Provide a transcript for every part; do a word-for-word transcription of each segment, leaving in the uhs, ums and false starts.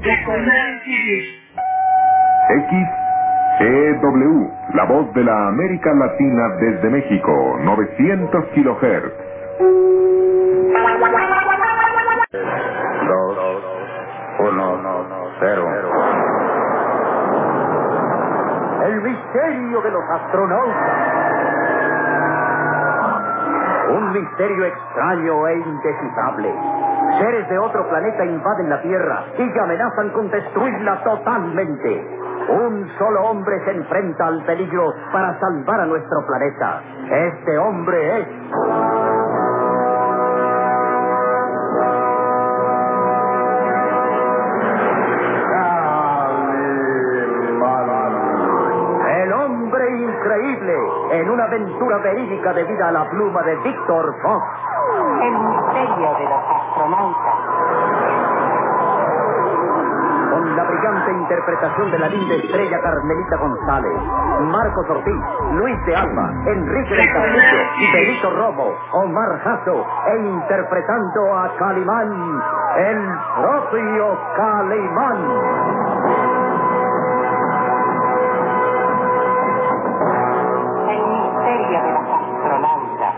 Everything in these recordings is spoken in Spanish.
X E W, la voz de la América Latina desde México, novecientos kilohertz. Dos, uno, cero. El misterio de los astronautas. Un misterio extraño e indescifrable. Seres de otro planeta invaden la Tierra y amenazan con destruirla totalmente. Un solo hombre se enfrenta al peligro para salvar a nuestro planeta. Este hombre es... el hombre increíble, en una aventura verídica debida a la pluma de Víctor Fox. El misterio de los astronautas. Con la brillante interpretación de la linda estrella Carmelita González, Marcos Ortiz, Luis de Alba, Enrique del Castillo, Benito Romo, Omar Jasso, e interpretando a Calimán, el propio Calimán. El misterio de los astronautas.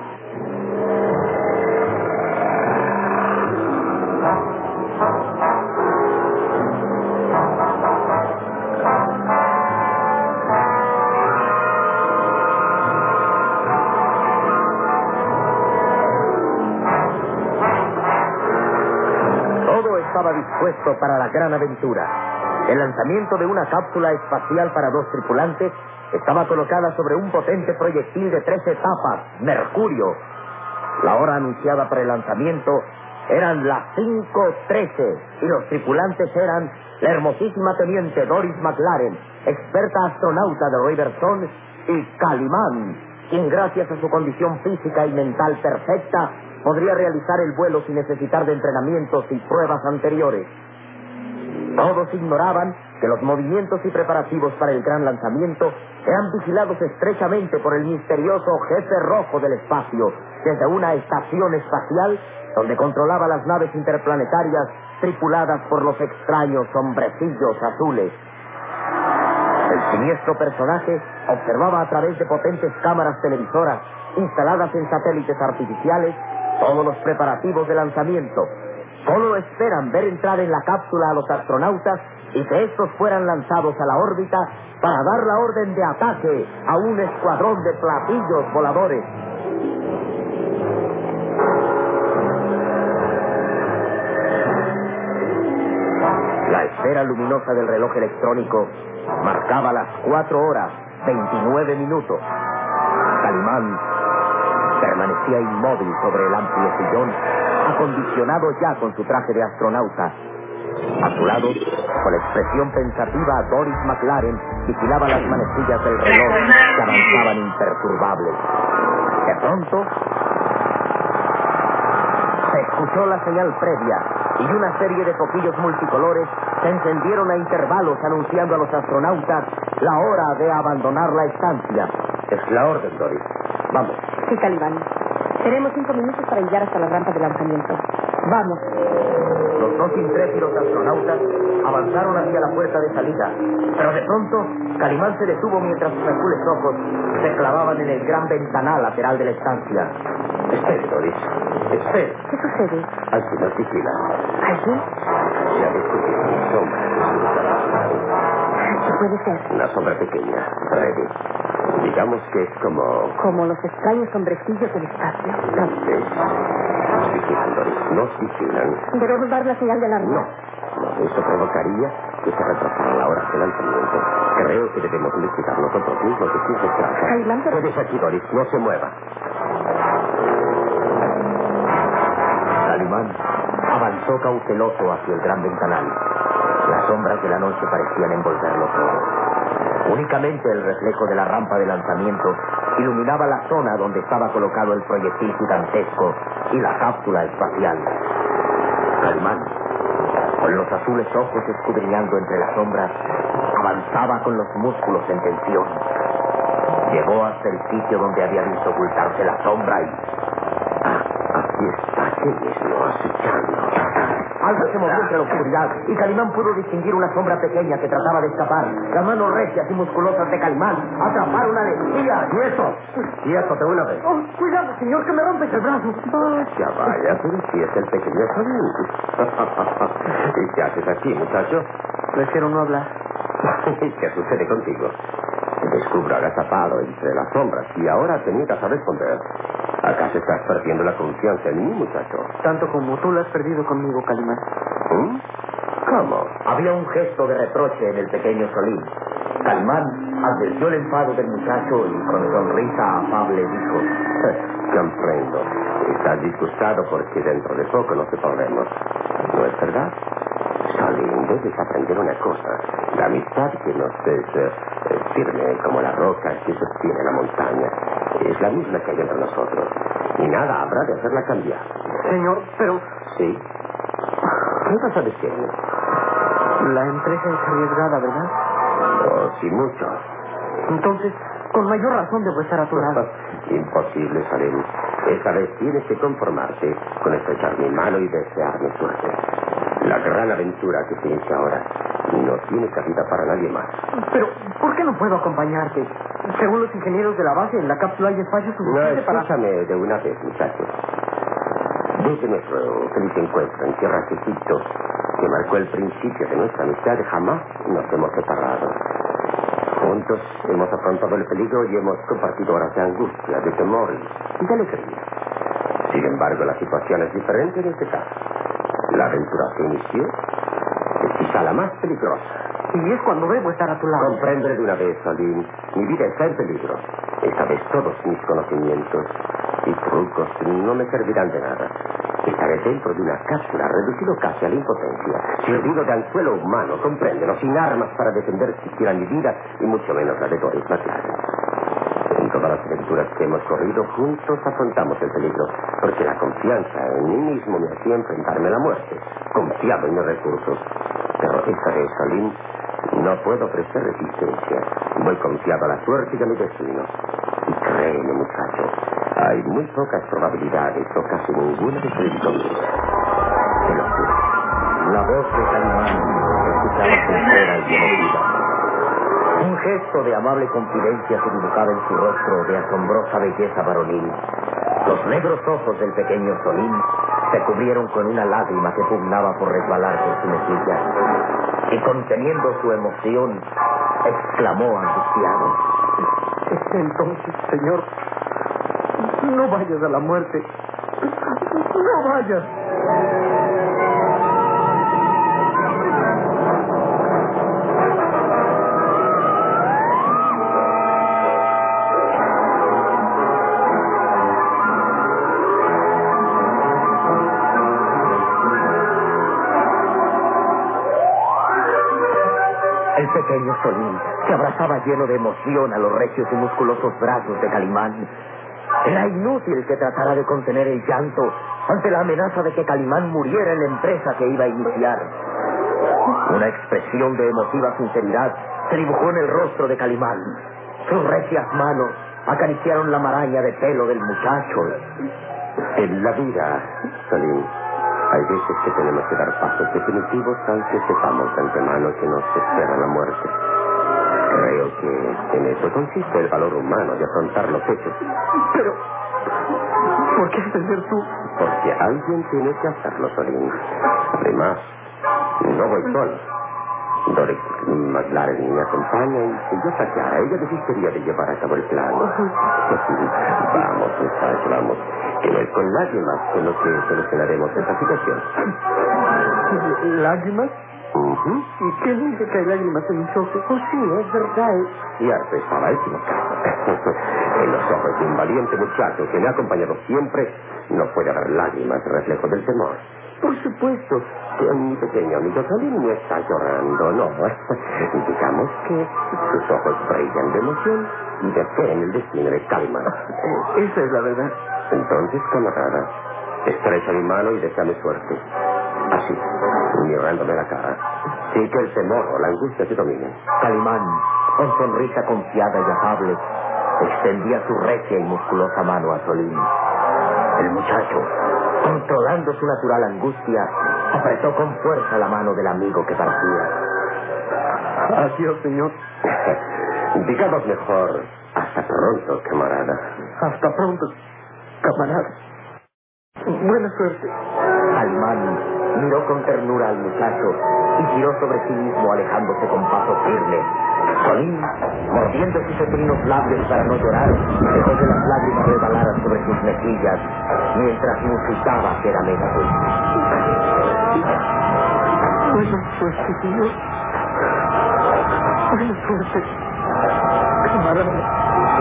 Todo estaba dispuesto para la gran aventura. El lanzamiento de una cápsula espacial para dos tripulantes estaba colocada sobre un potente proyectil de tres etapas, Mercurio. La hora anunciada para el lanzamiento eran las cinco trece y los tripulantes eran la hermosísima teniente Doris McLaren, experta astronauta de Riverstone, y Calimán, quien gracias a su condición física y mental perfecta podría realizar el vuelo sin necesitar de entrenamientos y pruebas anteriores. Todos ignoraban que los movimientos y preparativos para el gran lanzamiento eran vigilados estrechamente por el misterioso jefe rojo del espacio, desde una estación espacial donde controlaba las naves interplanetarias tripuladas por los extraños hombrecillos azules. El siniestro personaje observaba a través de potentes cámaras televisoras instaladas en satélites artificiales todos los preparativos de lanzamiento. Solo esperan ver entrar en la cápsula a los astronautas y que estos fueran lanzados a la órbita para dar la orden de ataque a un escuadrón de platillos voladores. La esfera luminosa del reloj electrónico marcaba las cuatro horas, veintinueve minutos. Calimán permanecía inmóvil sobre el amplio sillón, acondicionado ya con su traje de astronauta. A su lado, con expresión pensativa, Doris McLaren vigilaba las manecillas del reloj que avanzaban imperturbables. De pronto, se escuchó la señal previa y una serie de foquillos multicolores se encendieron a intervalos anunciando a los astronautas la hora de abandonar la estancia. Es la orden, Doris. Vamos. Sí, Calimán. Tenemos cinco minutos para llegar hasta la rampa de lanzamiento. Vamos. Los dos intrépidos astronautas avanzaron hacia la puerta de salida, pero de pronto Calimán se detuvo mientras sus azules ojos se clavaban en el gran ventanal lateral de la estancia. Espere, Doris. Espere. ¿Qué sucede? Alguien nos vigila. ¿Alguien? Ya descubrí mi sombra. ¿Qué puede ser? Una sombra pequeña, Freddy. Digamos que es como... Como los extraños hombrecillos del espacio. No sé. Nos vigilan, Doris. Nos vigilan. Debemos dar la señal de alarma. No. No, eso provocaría que se retrasara la hora de lanzamiento. Creo que debemos investigar nosotros mismos de qué se trata. Calimán, pero... Quédese aquí, Doris. No se mueva. Calimán avanzó cauteloso hacia el gran ventanal. Las sombras de la noche parecían envolverlo todo. Únicamente el reflejo de la rampa de lanzamiento iluminaba la zona donde estaba colocado el proyectil gigantesco y la cápsula espacial. Calimán, con los azules ojos escudriñando entre las sombras, avanzaba con los músculos en tensión. Llegó hasta el sitio donde había visto ocultarse la sombra y... ¡Ah! Aquí está, ¿qué es lo acechando? Algo se movió entre la oscuridad y Calimán pudo distinguir una sombra pequeña que trataba de escapar. Las manos recias y musculosas de Calimán atraparon al espía. ¡Quieto! ¡Quieto de una vez! Oh, cuidado, señor, que me rompes el brazo. Vaya, vaya, pero si es el pequeño Solín. ¿Y qué haces aquí, muchacho? Prefiero no hablar. ¿Qué sucede contigo? Te descubro agazapado entre las sombras y ahora te niegas a responder. ¿Acaso estás perdiendo la confianza en mí, muchacho? Tanto como tú la has perdido conmigo, Calimán. ¿Mm? ¿Cómo? Había un gesto de reproche en el pequeño Solín. Calimán advirtió el enfado del muchacho y con sonrisa afable dijo: comprendo. Estás disgustado porque dentro de poco nos separaremos. ¿No es verdad? Solín, debes aprender una cosa. La amistad que nos es eh, firme como la roca que sostiene la montaña es la misma que hay entre nosotros. Y nada habrá de hacerla cambiar. Señor, pero ¿Sí? ¿Qué vas a decirme? la empresa es arriesgada, ¿verdad? Oh, sí, mucho. Entonces, con mayor razón debo estar a tu lado. Imposible, Solín. Esta vez tienes que conformarte con estrechar mi mano y desearme suerte. La gran aventura que se inicia ahora no tiene cabida para nadie más. Pero, ¿por qué no puedo acompañarte? Según los ingenieros de la base, en la cápsula hay espacio No, suficiente para... escúchame de una vez, muchacho. Desde nuestro feliz encuentro en tierras de Egipto, que marcó el principio de nuestra amistad, jamás nos hemos separado. Juntos hemos afrontado el peligro y hemos compartido horas de angustia, de temor y de alegría. Sin embargo, la situación es diferente en este caso. La aventura se inició, es quizá la más peligrosa. Y es cuando debo estar a tu lado. Comprende de una vez, Solín. Mi vida está en peligro. Esta vez todos mis conocimientos y trucos no me servirán de nada. Estaré dentro de una cápsula, reducido casi a la impotencia, servido de anzuelo humano, compréndelo, sin armas para defender siquiera mi vida y mucho menos la de Doris McLaren. En todas las aventuras que hemos corrido, juntos afrontamos el peligro, porque la confianza en mí mismo me hacía enfrentarme a la muerte, confiado en mis recursos. Pero esta vez, Solín, no puedo ofrecer resistencia. Voy confiado a la suerte y a mi destino. Y créeme, muchacho, hay muy pocas probabilidades o casi ninguna de salir conmigo. Te lo juro. La voz de Calimán se escuchaba sincera y emotiva. Un gesto de amable confidencia se dibujaba en su rostro de asombrosa belleza varonil. Los negros ojos del pequeño Solín se cubrieron con una lágrima que pugnaba por resbalar por su mejilla. Y conteniendo su emoción, exclamó angustiado: entonces, señor, no vayas a la muerte. No vayas. El pequeño Solín se abrazaba lleno de emoción a los recios y musculosos brazos de Calimán. Era inútil que tratara de contener el llanto ante la amenaza de que Calimán muriera en la empresa que iba a iniciar. Una expresión de emotiva sinceridad se dibujó en el rostro de Calimán. Sus recias manos acariciaron la maraña de pelo del muchacho. En la vida, Solín, hay veces que tenemos que dar pasos definitivos aunque sepamos de antemano que nos espera la muerte. Creo que en eso consiste el valor humano de afrontar los hechos. Pero, ¿por qué ser tú? Porque alguien tiene que hacerlo, Solín. Además, no voy solo. Doris McLaren me acompaña y si yo sacara, ella desistiría de llevar a cabo el plan. Vamos, muchacho, vamos. Que no es con lágrimas con lo que solucionaremos esta situación. ¿Lágrimas? Uh-huh. ¿Y qué dice que hay lágrimas en mis ojos? Oh, sí, es verdad. Cierto, estaba equivocado. En los ojos de un valiente muchacho que me ha acompañado siempre, no puede haber lágrimas, reflejo del temor. Por supuesto que mi pequeño amigo Solín no está llorando, no. Digamos que sus ojos brillan de emoción y de fe en el destino de Calimán. Esa es la verdad. Entonces, camarada, estrecha mi mano y deséame suerte. Así, mirándome la cara, sin que el temor o la angustia se dominen. Calimán, con sonrisa confiada y afable, extendía su recia y musculosa mano a Solín. El muchacho, controlando su natural angustia, Apretó con fuerza la mano del amigo que partía. Adiós, señor. Digamos mejor, hasta pronto, camarada. Hasta pronto, camarada. Buena suerte. Calimán miró con ternura al muchacho y giró sobre sí mismo, alejándose con paso firme. Solín, mordiendo sus cetrinos labios para no llorar, dejó que las lágrimas resbalaran sobre sus mejillas mientras musitaba fieramente. Buena suerte, señor. Buena suerte, camarada.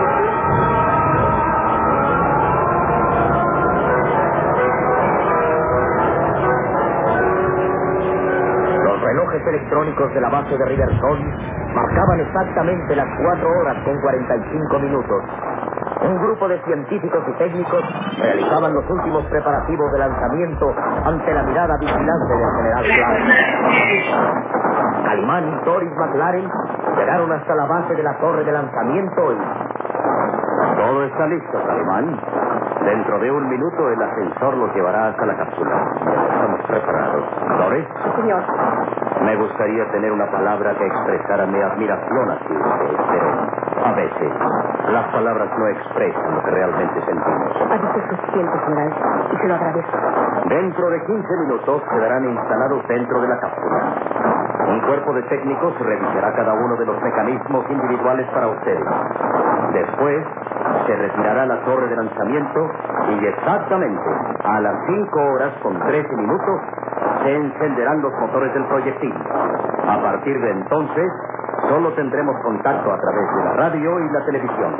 Los relojes electrónicos de la base de Riverton marcaban exactamente las cuatro horas con cuarenta y cinco minutos. Un grupo de científicos y técnicos realizaban los últimos preparativos de lanzamiento ante la mirada vigilante del general Clark. Calimán y Doris McLaren llegaron hasta la base de la torre de lanzamiento y... Todo está listo, Calimán. Dentro de un minuto el ascensor los llevará hasta la cápsula. Estamos preparados. ¿Doris? Señor. Me gustaría tener una palabra que expresara mi admiración hacia usted, pero a veces las palabras no expresan lo que realmente sentimos. Ha dicho suficiente, general, y se lo agradezco. Dentro de quince minutos quedarán instalados dentro de la cápsula. Un cuerpo de técnicos revisará cada uno de los mecanismos individuales para ustedes. Después se retirará la torre de lanzamiento y exactamente a las cinco horas con trece minutos se encenderán los motores del proyectil. A partir de entonces, solo tendremos contacto a través de la radio y la televisión.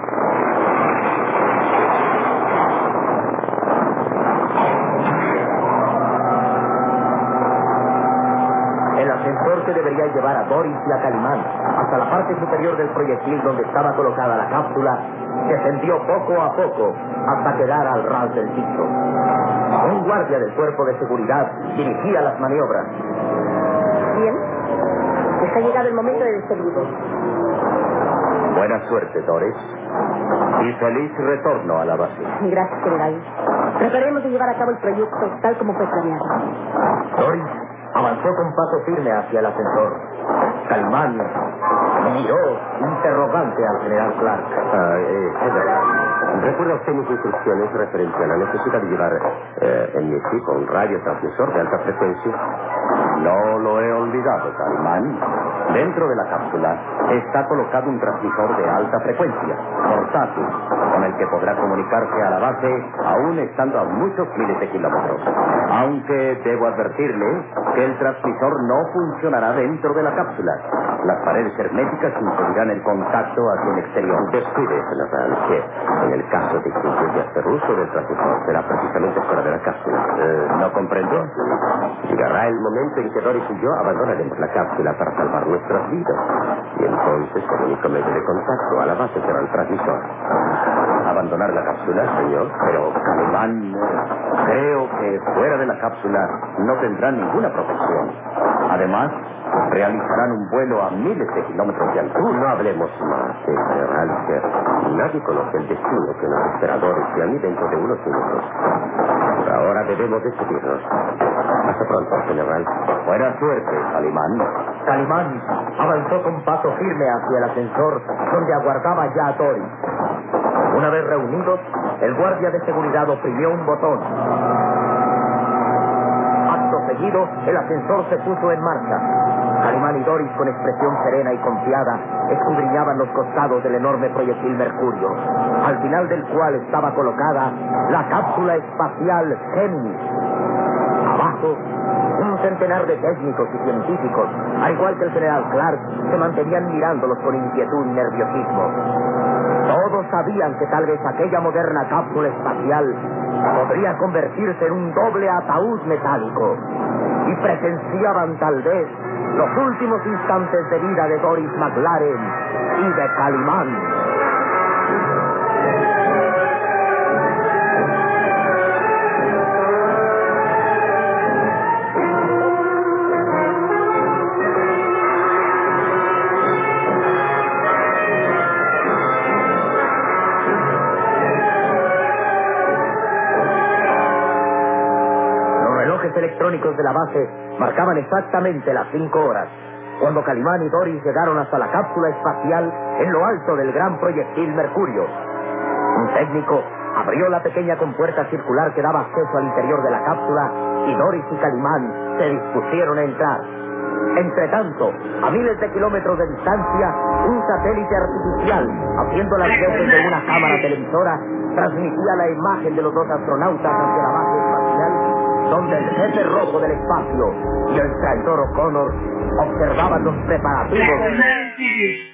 El ascensor que debería llevar a Doris y a Calimán hasta la parte superior del proyectil donde estaba colocada la cápsula descendió poco a poco hasta quedar al ras del piso. Un guardia del cuerpo de seguridad dirigía las maniobras. Bien. Está llegado el momento de despedirnos. Buena suerte, Doris. Y feliz retorno a la base. Gracias, general. Trataremos de llevar a cabo el proyecto tal como fue planeado. Doris avanzó con paso firme hacia el ascensor. Calimán miró interrogante al general Clark. Ah, eh, ¿Recuerda usted mis instrucciones referente a la necesidad de llevar eh, en mi equipo un radiotransmisor de alta frecuencia? No lo he olvidado, Calimán. Dentro de la cápsula está colocado un transmisor de alta frecuencia, portátil, con el que podrá comunicarse a la base aún estando a muchos miles de kilómetros. Aunque debo advertirle que el transmisor no funcionará dentro de la cápsula. Las paredes herméticas impedirán el contacto hacia el exterior. Descuide, general, que en el caso de que llegue a hacer uso del transmisor será precisamente fuera de la cápsula. Eh, ¿No comprendo? Llegará el momento en que Doris y yo abandonaremos la cápsula para salvar nuestras vidas. Y entonces el único medio de contacto a la base será el transmisor. ¿Abandonar la cápsula, señor? Pero, Calimán, creo que fuera de la cápsula no tendrán ninguna protección. Además, realizarán un vuelo a miles de kilómetros de altura. No hablemos más, eh, general. Nadie conoce el destino que nos espera a Doris y a mí dentro de unos minutos. Por ahora debemos despedirnos. Hasta pronto, general. Buena suerte, Calimán. Calimán avanzó con paso firme hacia el ascensor donde aguardaba ya a Doris. Una vez reunidos, el guardia de seguridad oprimió un botón. Acto seguido, el ascensor se puso en marcha. Calimán y Doris, con expresión serena y confiada, escudriñaban los costados del enorme proyectil Mercurio, al final del cual estaba colocada la cápsula espacial Géminis. Abajo, un centenar de técnicos y científicos, al igual que el general Clark, se mantenían mirándolos con inquietud y nerviosismo. Todos sabían que tal vez aquella moderna cápsula espacial podría convertirse en un doble ataúd metálico, y presenciaban tal vez los últimos instantes de vida de Doris McLaren y de Calimán. relojes electrónicos de la base marcaban exactamente las cinco horas, cuando Calimán y Doris llegaron hasta la cápsula espacial en lo alto del gran proyectil Mercurio. Un técnico abrió la pequeña compuerta circular que daba acceso al interior de la cápsula y Doris y Calimán se dispusieron a entrar. Entretanto, a miles de kilómetros de distancia, un satélite artificial, haciendo las veces de una cámara televisora, transmitía la imagen de los dos astronautas hacia la base espacial, donde el jefe rojo del espacio y el traidor O'Connor observaban los preparativos